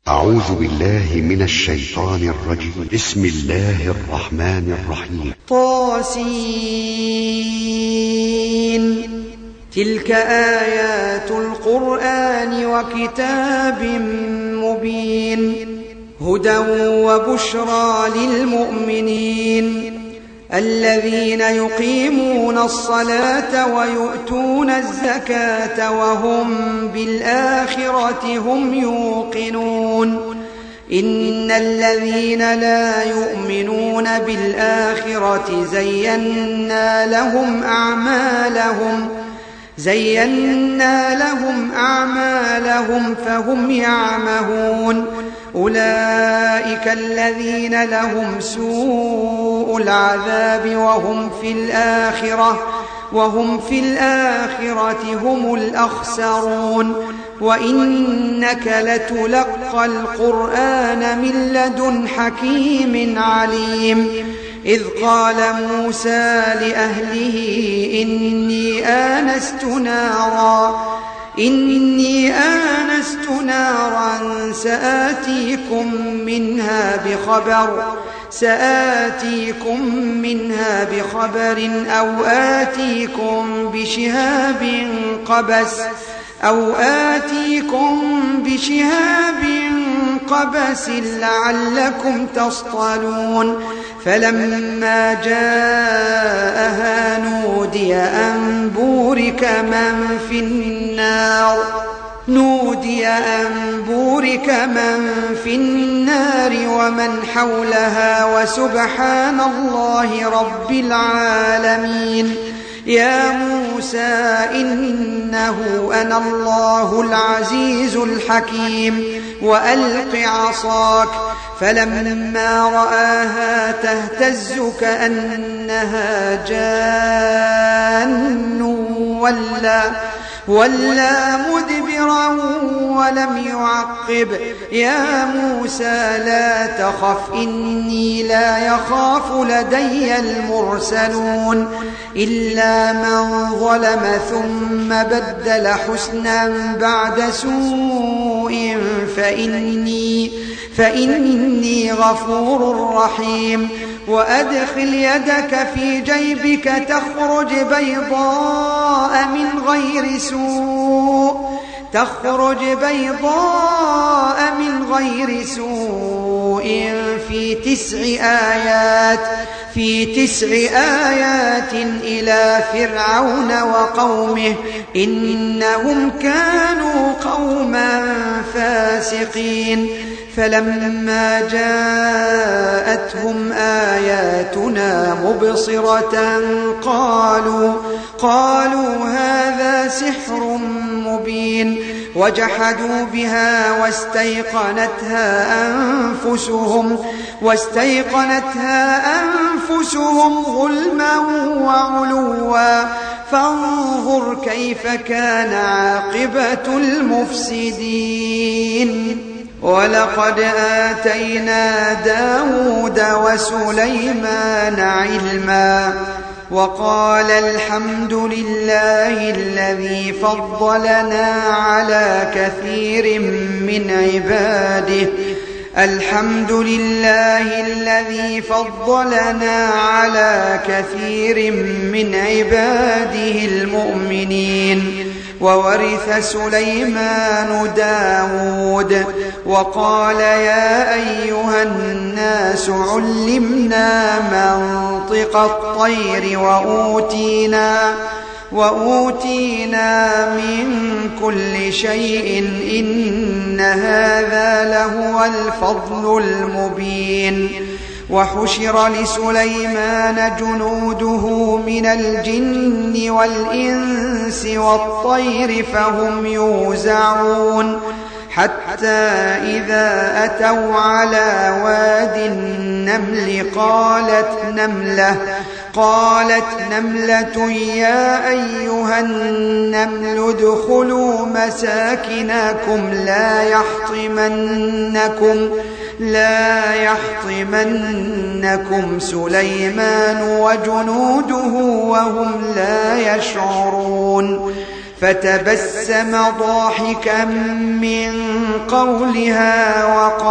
أعوذ بالله من الشيطان الرجيم. بسم الله الرحمن الرحيم. طاسين. تلك آيات القرآن وكتاب مبين، هدى وبشرى للمؤمنين الذين يقيمون الصلاة ويؤتون الزكاة وهم بالآخرة هم يوقنون. إن الذين لا يؤمنون بالآخرة زينا لهم أعمالهم فهم يعمهون. أولئك الذين لهم سوء العذاب وهم في الآخرة هم الأخسرون. وإنك لتلقى القرآن من لدن حكيم عليم. إذ قال موسى لأهله إني آنست نارا سآتيكم منها بخبر أو آتيكم بشهاب قبس لعلكم تصطلون. فلما جاءها نودي أن بورك من في النار ومن حولها وسبحان الله رب العالمين. يا موسى إنه أنا الله العزيز الحكيم وألق عصاك. فلما رآها تهتز كأنها جان ولا مدبرا ولم يعقب. يا موسى لا تخف إني لا يخاف لدي المرسلون. إلا من ظلم ثم بدل حسنا بعد سوء فإني غفور رحيم. وأدخل يدك في جيبك تخرج بيضاء من غير سوء في تسع آيات إلى فرعون وقومه إنهم كانوا قوما فاسقين. فلما جاءتهم آياتنا مبصرة قالوا هذا سحر مبين. وجحدوا بها واستيقنتها أنفسهم ظلما وعلوا. فانظر كيف كان عاقبة المفسدين. ولقد آتينا داود وسليمان علما وقال الحمد لله الذي فضلنا على كثير من عباده المؤمنين. وورث سليمان داود وقال يا أيها الناس علمنا منطق الطير وأوتينا من كل شيء إن هذا لهو الفضل المبين. وحشر لسليمان جنوده من الجن والإنس والطير فهم يوزعون. حتى إذا أتوا على واد النمل قالت نملة يا أيها النمل ادخلوا مساكنكم لا يحطمنكم سليمان وجنوده وهم لا يشعرون. فتبسم ضاحكا من قولها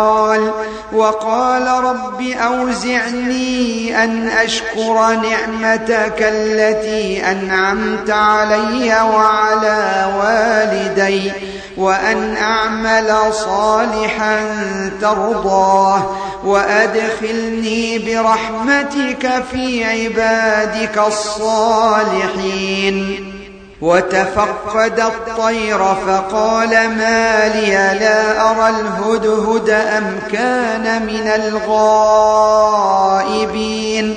وقال رب أوزعني أن أشكر نعمتك التي أنعمت علي وعلى والدي وأن أعمل صالحا ترضاه وأدخلني برحمتك في عبادك الصالحين. وتفقد الطير فقال ما لي لا أرى الهدهد أم كان من الغائبين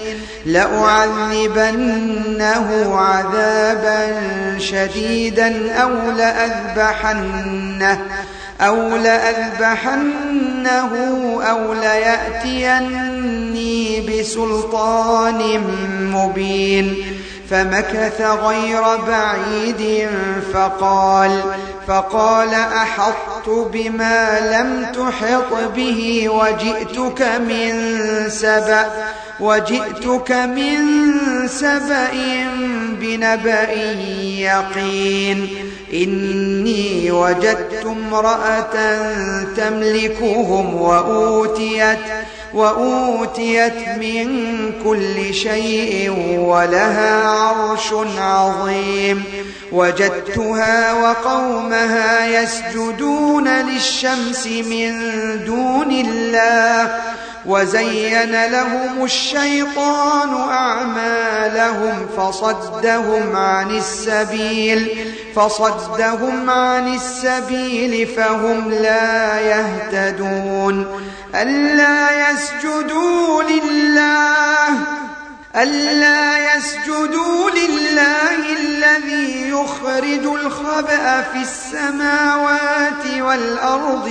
لأعذبنه عذابا شديدا أو لأذبحنه أو ليأتيني بسلطان مبين. فمكث غير بعيد فقال أحطت بما لم تحط به وجئتك من سبأ بنبأ يقين. إني وجدت امرأة تملكهم وأوتيت من كل شيء ولها عرش عظيم. وجدتها وقومها يسجدون للشمس من دون الله وزين لهم الشيطان أعمالهم فصدهم عن السبيل فهم لا يهتدون. ألا يسجدوا لله الذي يخرج الخبأ في السماوات والأرض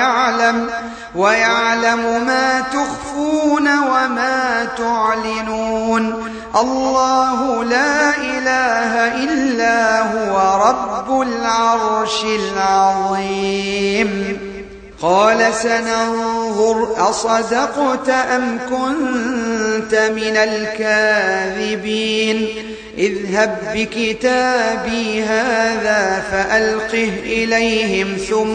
ويعلم ما تخفون وما تعلنون. الله لا إله إلا هو رب العرش العظيم. قال سننظر أصدقت أم كنت من الكاذبين. اذهب بكتابي هذا فألقه إليهم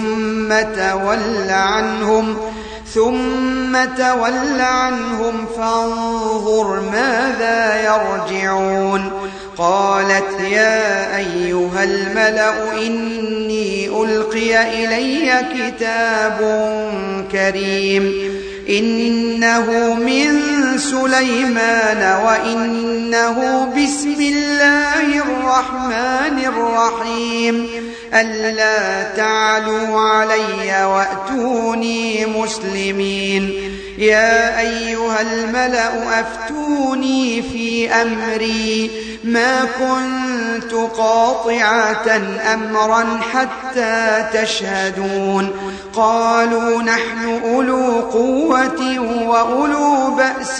ثم تول عنهم فانظر ماذا يرجعون. قالت يا أيها الملأ إني ألقي إلي كتاب كريم إنه من سليمان وإنه بسم الله الرحمن الرحيم ألا تعلوا علي وأتوني مسلمين. يا أيها الملأ أفتوني في أمري ما كنت قاطعة أمرا حتى تشهدون. قالوا نحن أولو قوة وأولو بأس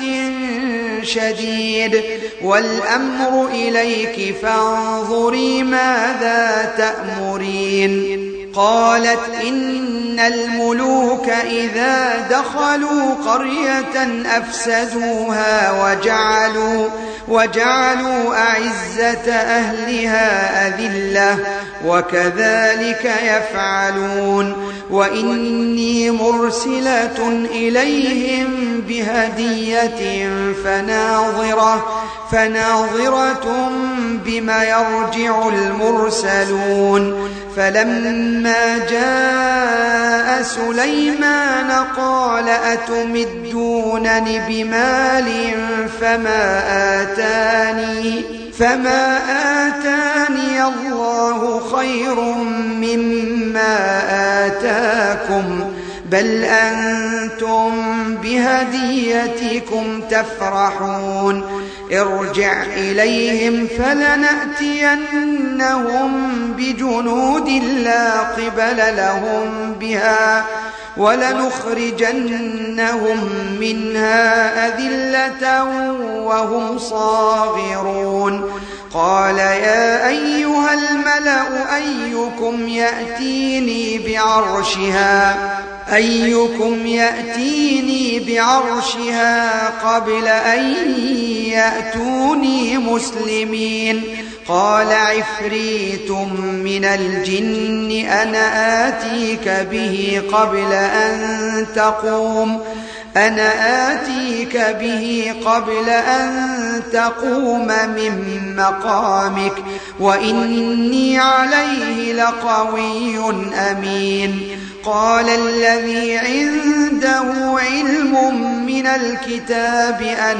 شديد والأمر إليك فانظري ماذا تأمرين. قالت إن الملوك إذا دخلوا قرية أفسدوها وجعلوا أعزة أهلها أذلة وكذلك يفعلون. وإني مرسلة إليهم بهدية فناظرة بما يرجع المرسلون. فلما جاء سليمان قال أتمدونني بمال فما آتاني الله خير مما آتاكم بل أنتم بهديتكم تفرحون. ارجع إليهم فلنأتينهم بجنود لا قبل لهم بها ولنخرجنهم منها أذلة وهم صاغرون. قال يا أيها الملأ أيكم يأتيني بعرشها قبل أن يأتوني مسلمين. قال عفريت من الجن أنا آتيك به قبل أن تقوم من مقامك وإني عليه لقوي أمين. قال الذي عنده علم من الكتاب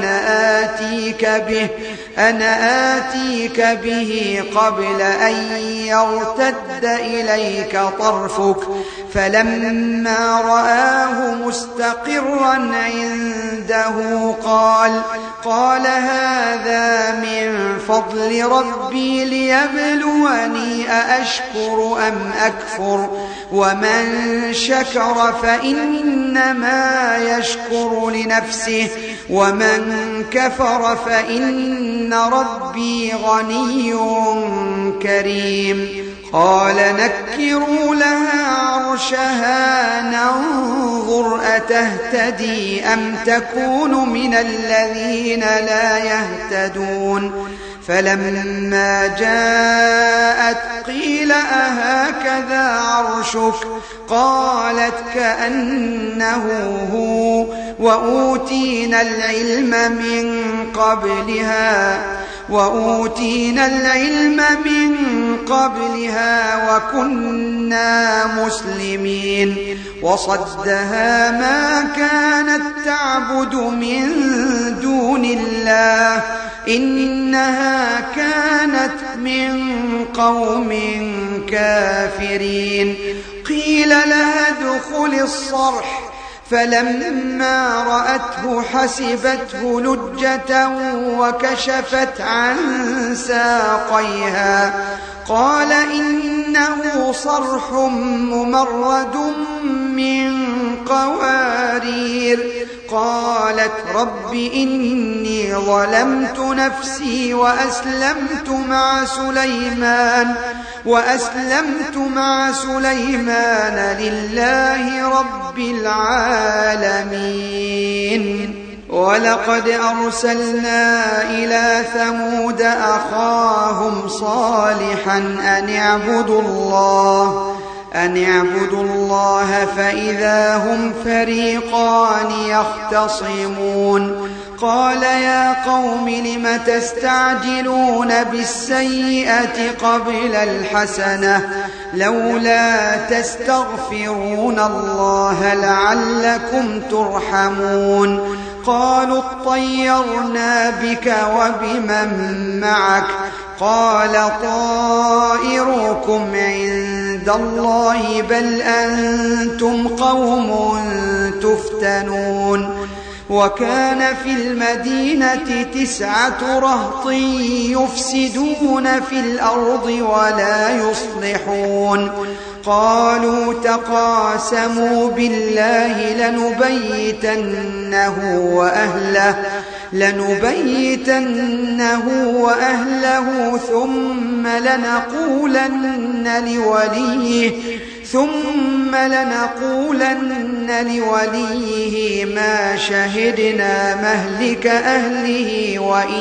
أنا آتيك به قبل أن يرتد إليك طرفك فلما رآه مستقرا عنده قال هذا من فضل ربي ليبلوني أأشكر أم أكفر ومن شكر فإنما يشكر لنفسه ومن كفر فإن ربي غني كريم. قال نكروا لها عرشها ننظر أتهتدي أم تكون من الذين لا يهتدون. فلما جاءت قيل أهكذا عرشك قالت كأنه هو وأوتينا العلم من قبلها وكنا مسلمين. وصدها ما كانت تعبد من دون الله إنها كانت من قوم كافرين. قيل لها ادخل الصرح فلما رأته حسبته لجة وكشفت عن ساقيها قال إنه صرح ممرد من قوارير. قالت رب إني ظلمت نفسي وأسلمت مع سليمان لله رب العالمين. ولقد أرسلنا إلى ثمود أخاهم صالحا أن اعبدوا الله فإذا هم فريقان يختصمون. قال يا قوم لم تستعجلون بالسيئة قبل الحسنة لولا تستغفرون الله لعلكم ترحمون. قالوا اطيرنا بك وبمن معك قال طائركم عند الله بل أنتم قوم تفتنون. وكان في المدينة 9 رهط يفسدون في الأرض ولا يصلحون. قالوا تقاسموا بالله لنبيتنه وأهله ثم لنقولن لوليه ما شهدنا مهلك أهله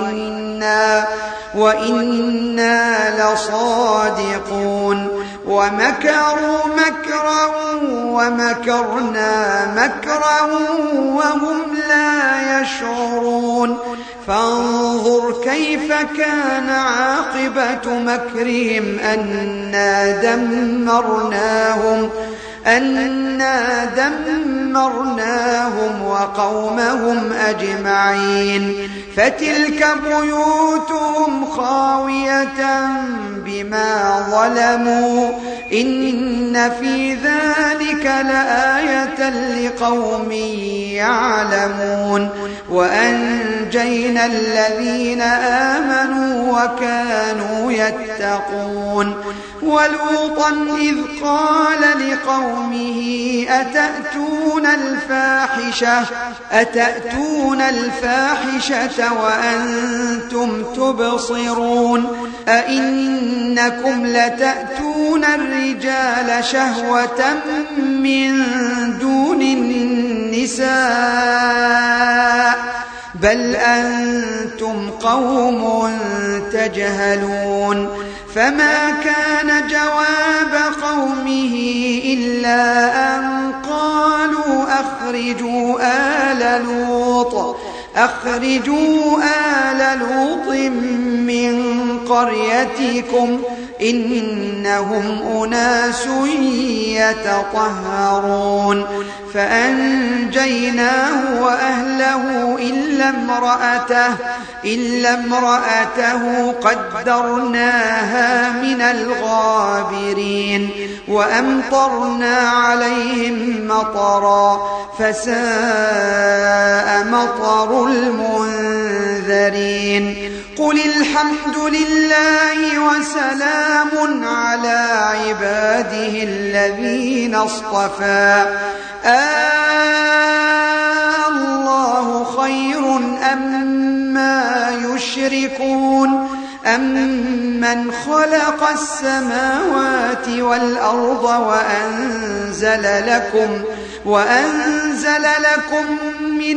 وإنا لصادقون. ومكروا مكرا ومكرنا مكرا وهم لا يشعرون. فانظر كيف كان عاقبة مكرهم أنا دمرناهم وقومهم أجمعين. فتلك بيوتهم خاوية بما ظلموا إن في ذلك لآية لقوم يعلمون. وأنجينا الذين آمنوا وكانوا يتقون. ولوطا إذ قال لقومه أتأتون الفاحشة وأنتم تبصرون أئنكم لتأتون الرجال شهوة من دون النساء بل أنتم قوم تجهلون فما كان جواب قومه إلا أن قالوا أخرجوا آل لوط من قريتكم إنهم أناس يتطهرون فأنجيناه وأهله إلا امرأته قدرناها من الغابرين وأمطرنا عليهم مطرا فساء مطر المنذرين قل الحمد لله وسلام على عباده الذين اصطفى الله خير أما يشركون أمن خلق السماوات والأرض وأنزل لكم من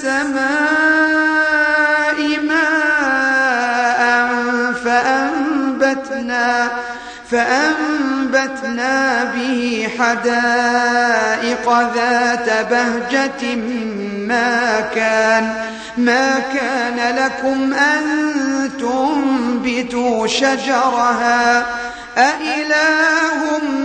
السماء ماء فأنبتنا به حدائق ذات بهجة ما كان لكم أن تنبتوا شجرها أإله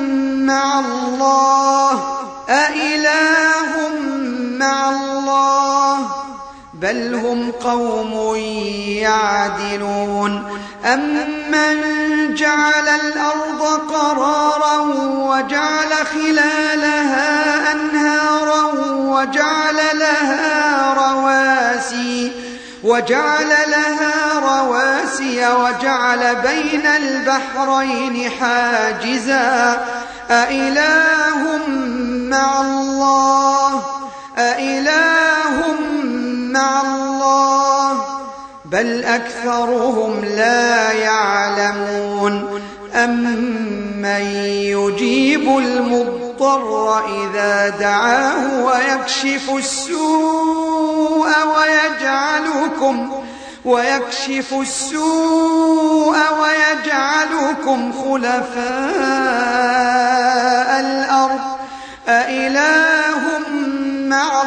مع الله بل هم قوم يعدلون أمن جعل الأرض قرارا وجعل خلالها أنهارا وجعل لها رواسي وجعل بين البحرين حاجزا أإله مع الله بل أكثرهم لا يعلمون أمن يجيب المضطر إذا دعاه ويكشف السوء ويجعلكم خلفاء الأرض أإله مع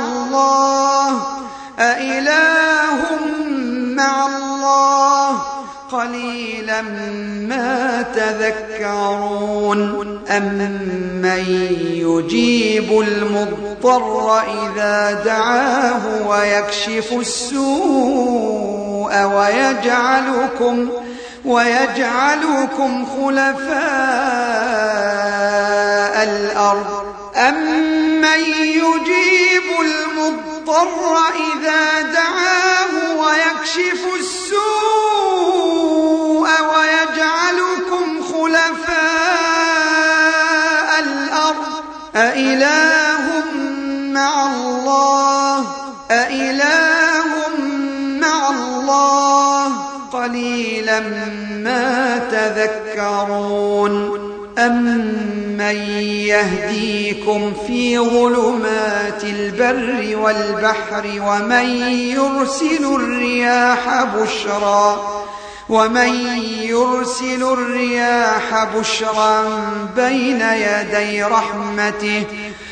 الله قليلا ما تذكرون أمن يجيب المضطر إذا دعاه ويكشف السوء ويجعلكم خلفاء الأرض أمن يجيب المضطر إذا دعاه ويكشف السوء ويجعلكم خلفاء الأرض أإله مع الله قليلا ما تذكرون أمن يهديكم في ظلمات البر والبحر ومن يرسل الرياح بشرا بين يدي رحمته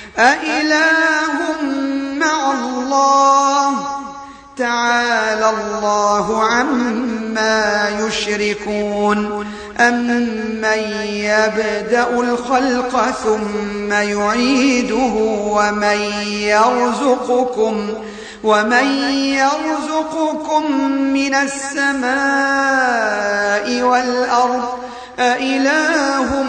أإله مع الله تعالى الله عما يشركون أمن يبدأ الخلق ثم يعيده ومن يرزقكم من السماء والأرض أإله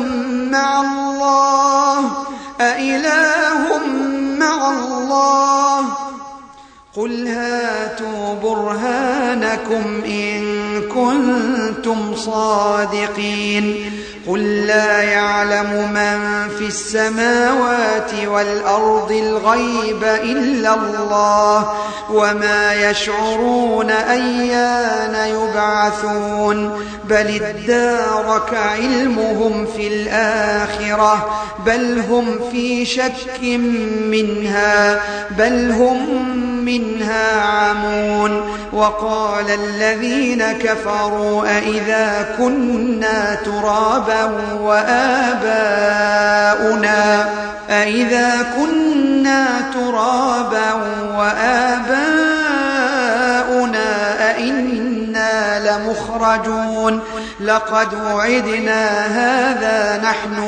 مع الله قل هاتوا برهانكم إن كنتم صادقين قل لا يعلم من في السماوات والأرض الغيب إلا الله وما يشعرون أيان يبعثون بل ادارك علمهم في الآخرة بل هم في شك منها بل هم منها عمون وقال الذين كفروا أئذا كنا ترابا وآباؤنا أئنا لمخرجون لقد وعدنا هذا نحن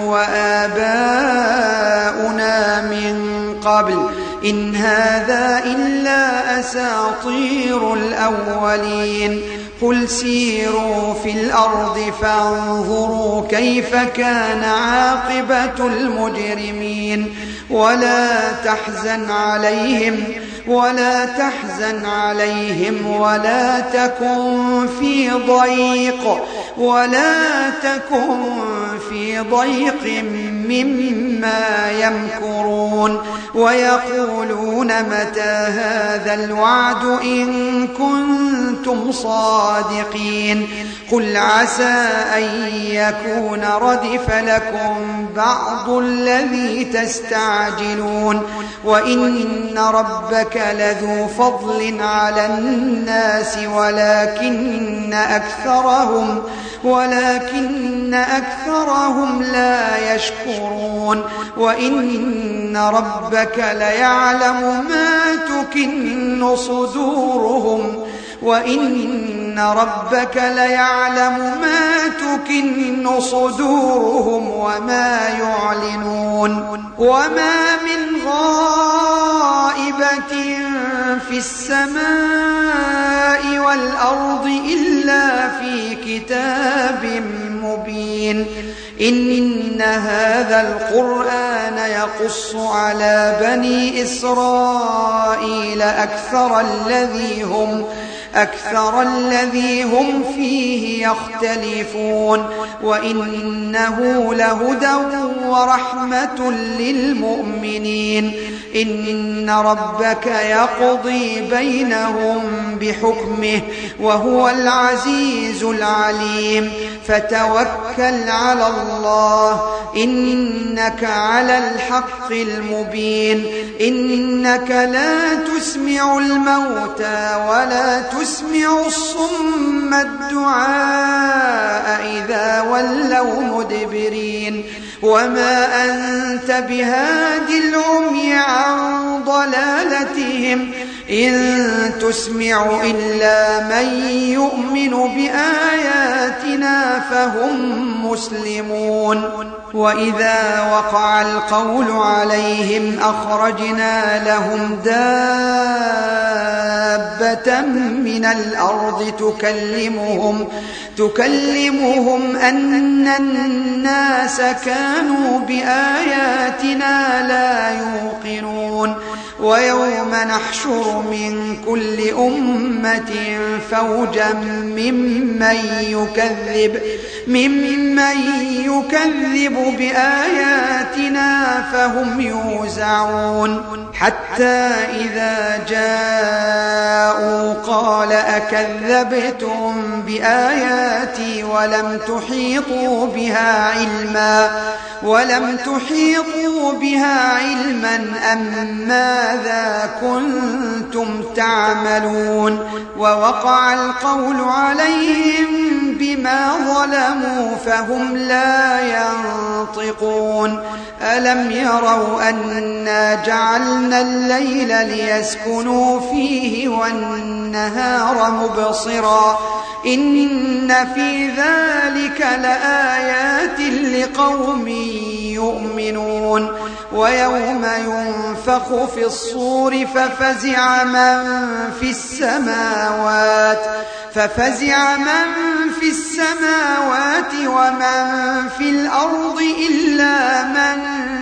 وآباؤنا من قبل إن هذا إلا أساطير الأولين قل سيروا في الأرض فانظروا كيف كان عاقبة المجرمين ولا تحزن عليهم ولا تكن في ضيق مما يمكرون ويقولون متى هذا الوعد إن كنتم صادقين قل عسى أن يكون ردف لكم بعض الذي تستعجلون وإن ربك لذو فضل على الناس ولكن أكثرهم لا يشكرون وإن ربك ليعلم ما تكن صدورهم وما يعلنون وما من غائبة في السماء والأرض إلا في كتاب مبين إن هذا القرآن يقص على بني إسرائيل أكثر الذي هم فيه يختلفون وإنه لهدى ورحمة للمؤمنين إن ربك يقضي بينهم بحكمه وهو العزيز العليم فتوكل على الله إنك على الحق المبين إنك لا تسمع الموتى ولا تسمع الصم الدعاء إذا ولوا مدبرين وما أنت بهاد العمي عن ضلالتهم إن تسمع إلا من يؤمن بآياتنا فهم مسلمون وإذا وقع القول عليهم أخرجنا لهم دابة من الأرض تكلمهم أن الناس كانوا بآياتنا لا يوقنون ويوم نحشر من كل أمة فوجا ممن يكذب بآياتنا فهم يوزعون حتى إذا جاءوا قال أكذبتم بآياتي ولم تحيطوا بها علما أم ماذا كنتم تعملون ووقع القول عليهم بما ظلموا فهم لا ينطقون ألم يروا أنا جعلنا الليل ليسكنوا فيه والنهار مبصرا إن في ذلك لآيات لقوم يؤمنون ويوم ينفخ في الصور ففزع من في السماوات ومن في الأرض إلا من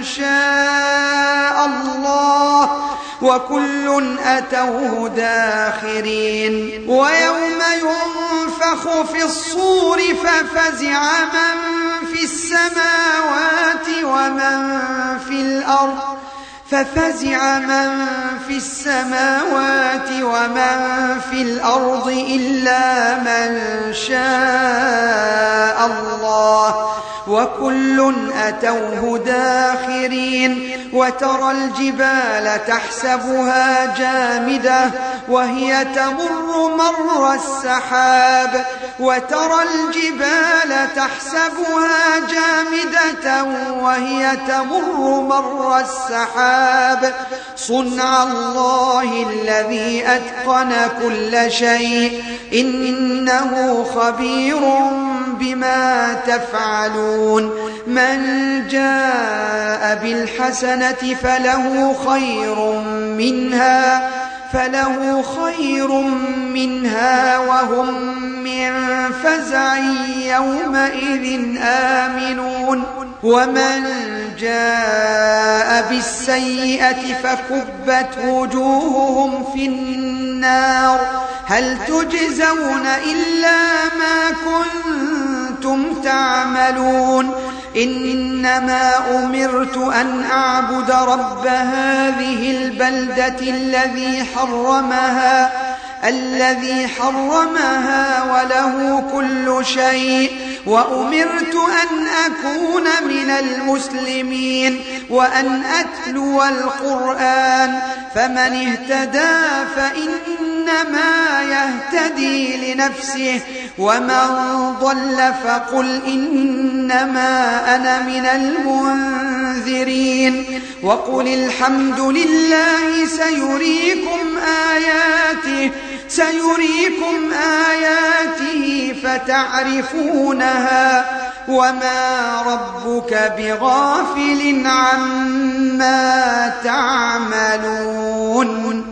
شاء الله وكل أتوه داخرين ويوم ينفخ في الصور ففزع من في السماوات ومن في الأرض إلا من شاء الله وكل أتوه داخرين وترى الجبال تحسبها جامدة وهي تمر مر السحاب وترى الجبال تحسبها جامدة وهي تمر مر السحاب صنع الله الذي أتقن كل شيء إنه خبير بما تفعلون من جاء بالحسنة فله خير منها وهم من فزع يومئذ آمنون ومن جاء بالسيئة فكبت وجوههم في النار هل تجزون إلا ما كنتم تعملون إنما أمرت أن أعبد رب هذه البلدة الذي حرمها وله كل شيء وأمرت أن أكون من المسلمين وأن أتلو القرآن فمن اهتدى فإنما يهتدي لنفسه ومن ضل فقل إنما أنا من المنذرين وقل الحمد لله سيريكم آياته فتعرفونها وما ربك بغافل عما تعملون